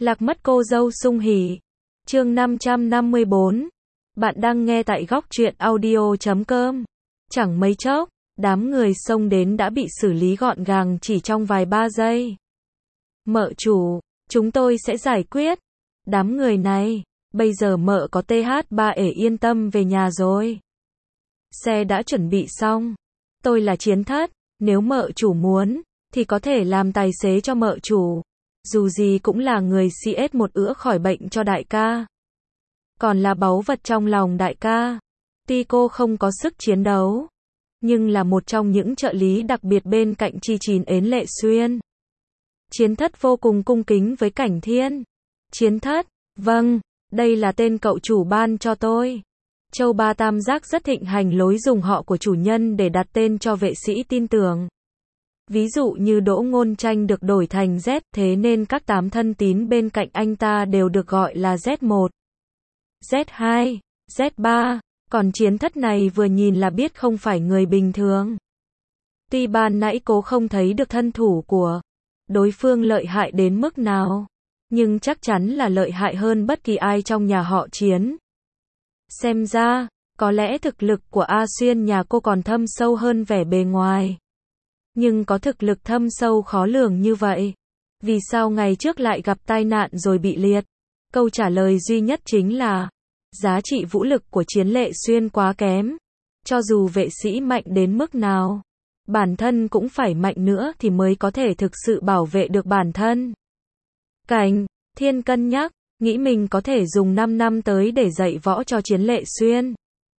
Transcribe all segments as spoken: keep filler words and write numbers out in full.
Lạc mất cô dâu sung hỉ. Chương năm trăm năm mươi bốn. Bạn đang nghe tại góc truyện audio chấm com. Chẳng mấy chốc, đám người xông đến đã bị xử lý gọn gàng chỉ trong vài ba giây. Mợ chủ, chúng tôi sẽ giải quyết. Đám người này, bây giờ mợ có tê hát ba ể yên tâm về nhà rồi. Xe đã chuẩn bị xong. Tôi là Chiến Thất, nếu mợ chủ muốn, thì có thể làm tài xế cho mợ chủ. Dù gì cũng là người xê ét một ữa khỏi bệnh cho đại ca. Còn là báu vật trong lòng đại ca. Tuy cô không có sức chiến đấu, nhưng là một trong những trợ lý đặc biệt bên cạnh Chi Chín Ến Lệ Xuyên. Chiến Thất vô cùng cung kính với Cảnh Thiên. Chiến Thất, vâng, đây là tên cậu chủ ban cho tôi. Châu Ba Tam Giác rất thịnh hành lối dùng họ của chủ nhân để đặt tên cho vệ sĩ tin tưởng. Ví dụ như Đỗ Ngôn Tranh được đổi thành Z, thế nên các tám thân tín bên cạnh anh ta đều được gọi là Z một, Z hai, Z ba, còn Chiến Thất này vừa nhìn là biết không phải người bình thường. Tuy ban nãy cố không thấy được thân thủ của đối phương lợi hại đến mức nào, nhưng chắc chắn là lợi hại hơn bất kỳ ai trong nhà họ Chiến. Xem ra, có lẽ thực lực của A Xuyên nhà cô còn thâm sâu hơn vẻ bề ngoài. Nhưng có thực lực thâm sâu khó lường như vậy, vì sao ngày trước lại gặp tai nạn rồi bị liệt? Câu trả lời duy nhất chính là giá trị vũ lực của Chiến Lệ Xuyên quá kém. Cho dù vệ sĩ mạnh đến mức nào, bản thân cũng phải mạnh nữa thì mới có thể thực sự bảo vệ được bản thân. Cảnh Thiên cân nhắc, nghĩ mình có thể dùng năm năm tới để dạy võ cho Chiến Lệ Xuyên.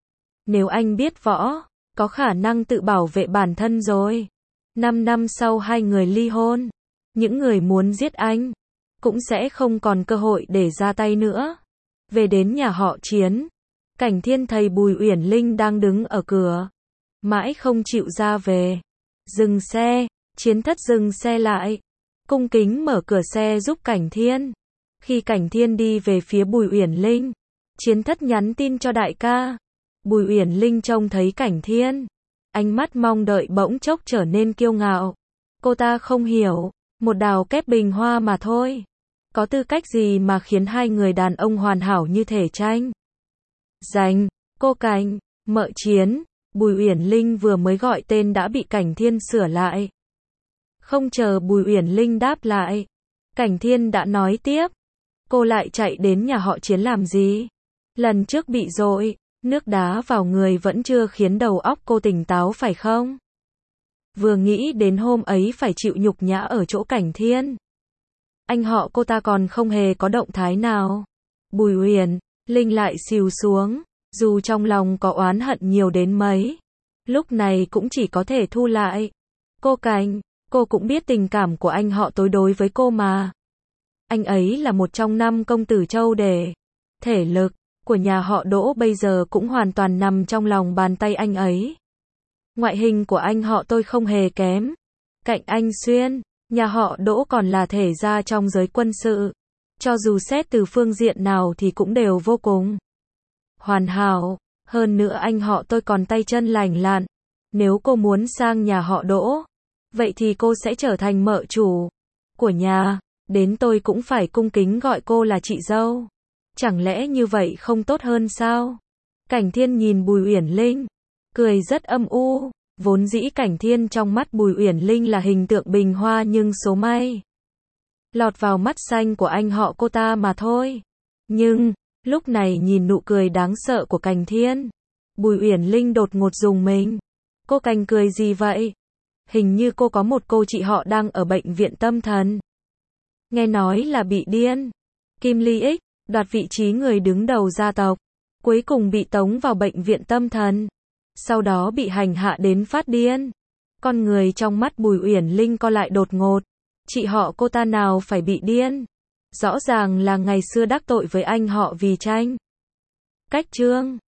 Nếu anh biết võ, có khả năng tự bảo vệ bản thân rồi. Năm năm sau hai người ly hôn, những người muốn giết anh cũng sẽ không còn cơ hội để ra tay nữa. Về đến nhà họ Chiến, Cảnh Thiên thấy Bùi Uyển Linh đang đứng ở cửa, mãi không chịu ra về. Dừng xe, Chiến Thất dừng xe lại, cung kính mở cửa xe giúp Cảnh Thiên. Khi Cảnh Thiên đi về phía Bùi Uyển Linh, Chiến Thất nhắn tin cho đại ca. Bùi Uyển Linh trông thấy Cảnh Thiên, ánh mắt mong đợi bỗng chốc trở nên kiêu ngạo. Cô ta không hiểu, một đào kép bình hoa mà thôi. Có tư cách gì mà khiến hai người đàn ông hoàn hảo như thể tranh giành? Cô Cảnh, mợ Chiến. Bùi Uyển Linh vừa mới gọi tên đã bị Cảnh Thiên sửa lại. Không chờ Bùi Uyển Linh đáp lại, Cảnh Thiên đã nói tiếp. Cô lại chạy đến nhà họ Chiến làm gì? Lần trước bị dội nước đá vào người vẫn chưa khiến đầu óc cô tỉnh táo phải không? Vừa nghĩ đến hôm ấy phải chịu nhục nhã ở chỗ Cảnh Thiên, anh họ cô ta còn không hề có động thái nào. Bùi Uyển Linh lại xìu xuống, dù trong lòng có oán hận nhiều đến mấy, lúc này cũng chỉ có thể thu lại. Cô Cảnh, cô cũng biết tình cảm của anh họ tôi đối với cô mà. Anh ấy là một trong năm công tử Châu Đề. Thể lực của nhà họ Đỗ bây giờ cũng hoàn toàn nằm trong lòng bàn tay anh ấy. Ngoại hình của anh họ tôi không hề kém. Cạnh anh Xuyên, nhà họ Đỗ còn là thể gia trong giới quân sự. Cho dù xét từ phương diện nào thì cũng đều vô cùng hoàn hảo. Hơn nữa anh họ tôi còn tay chân lành lặn. Nếu cô muốn sang nhà họ Đỗ, vậy thì cô sẽ trở thành mợ chủ của nhà. Đến tôi cũng phải cung kính gọi cô là chị dâu. Chẳng lẽ như vậy không tốt hơn sao? Cảnh Thiên nhìn Bùi Uyển Linh, cười rất âm u. Vốn dĩ Cảnh Thiên trong mắt Bùi Uyển Linh là hình tượng bình hoa, nhưng số may lọt vào mắt xanh của anh họ cô ta mà thôi. Nhưng, lúc này nhìn nụ cười đáng sợ của Cảnh Thiên, Bùi Uyển Linh đột ngột rùng mình. Cô Cảnh cười gì vậy? Hình như cô có một cô chị họ đang ở bệnh viện tâm thần. Nghe nói là bị điên. Kim Ly X đoạt vị trí người đứng đầu gia tộc, cuối cùng bị tống vào bệnh viện tâm thần, sau đó bị hành hạ đến phát điên. Con người trong mắt Bùi Uyển Linh co lại đột ngột. Chị họ cô ta nào phải bị điên? Rõ ràng là ngày xưa đắc tội với anh họ vì tranh cách trương.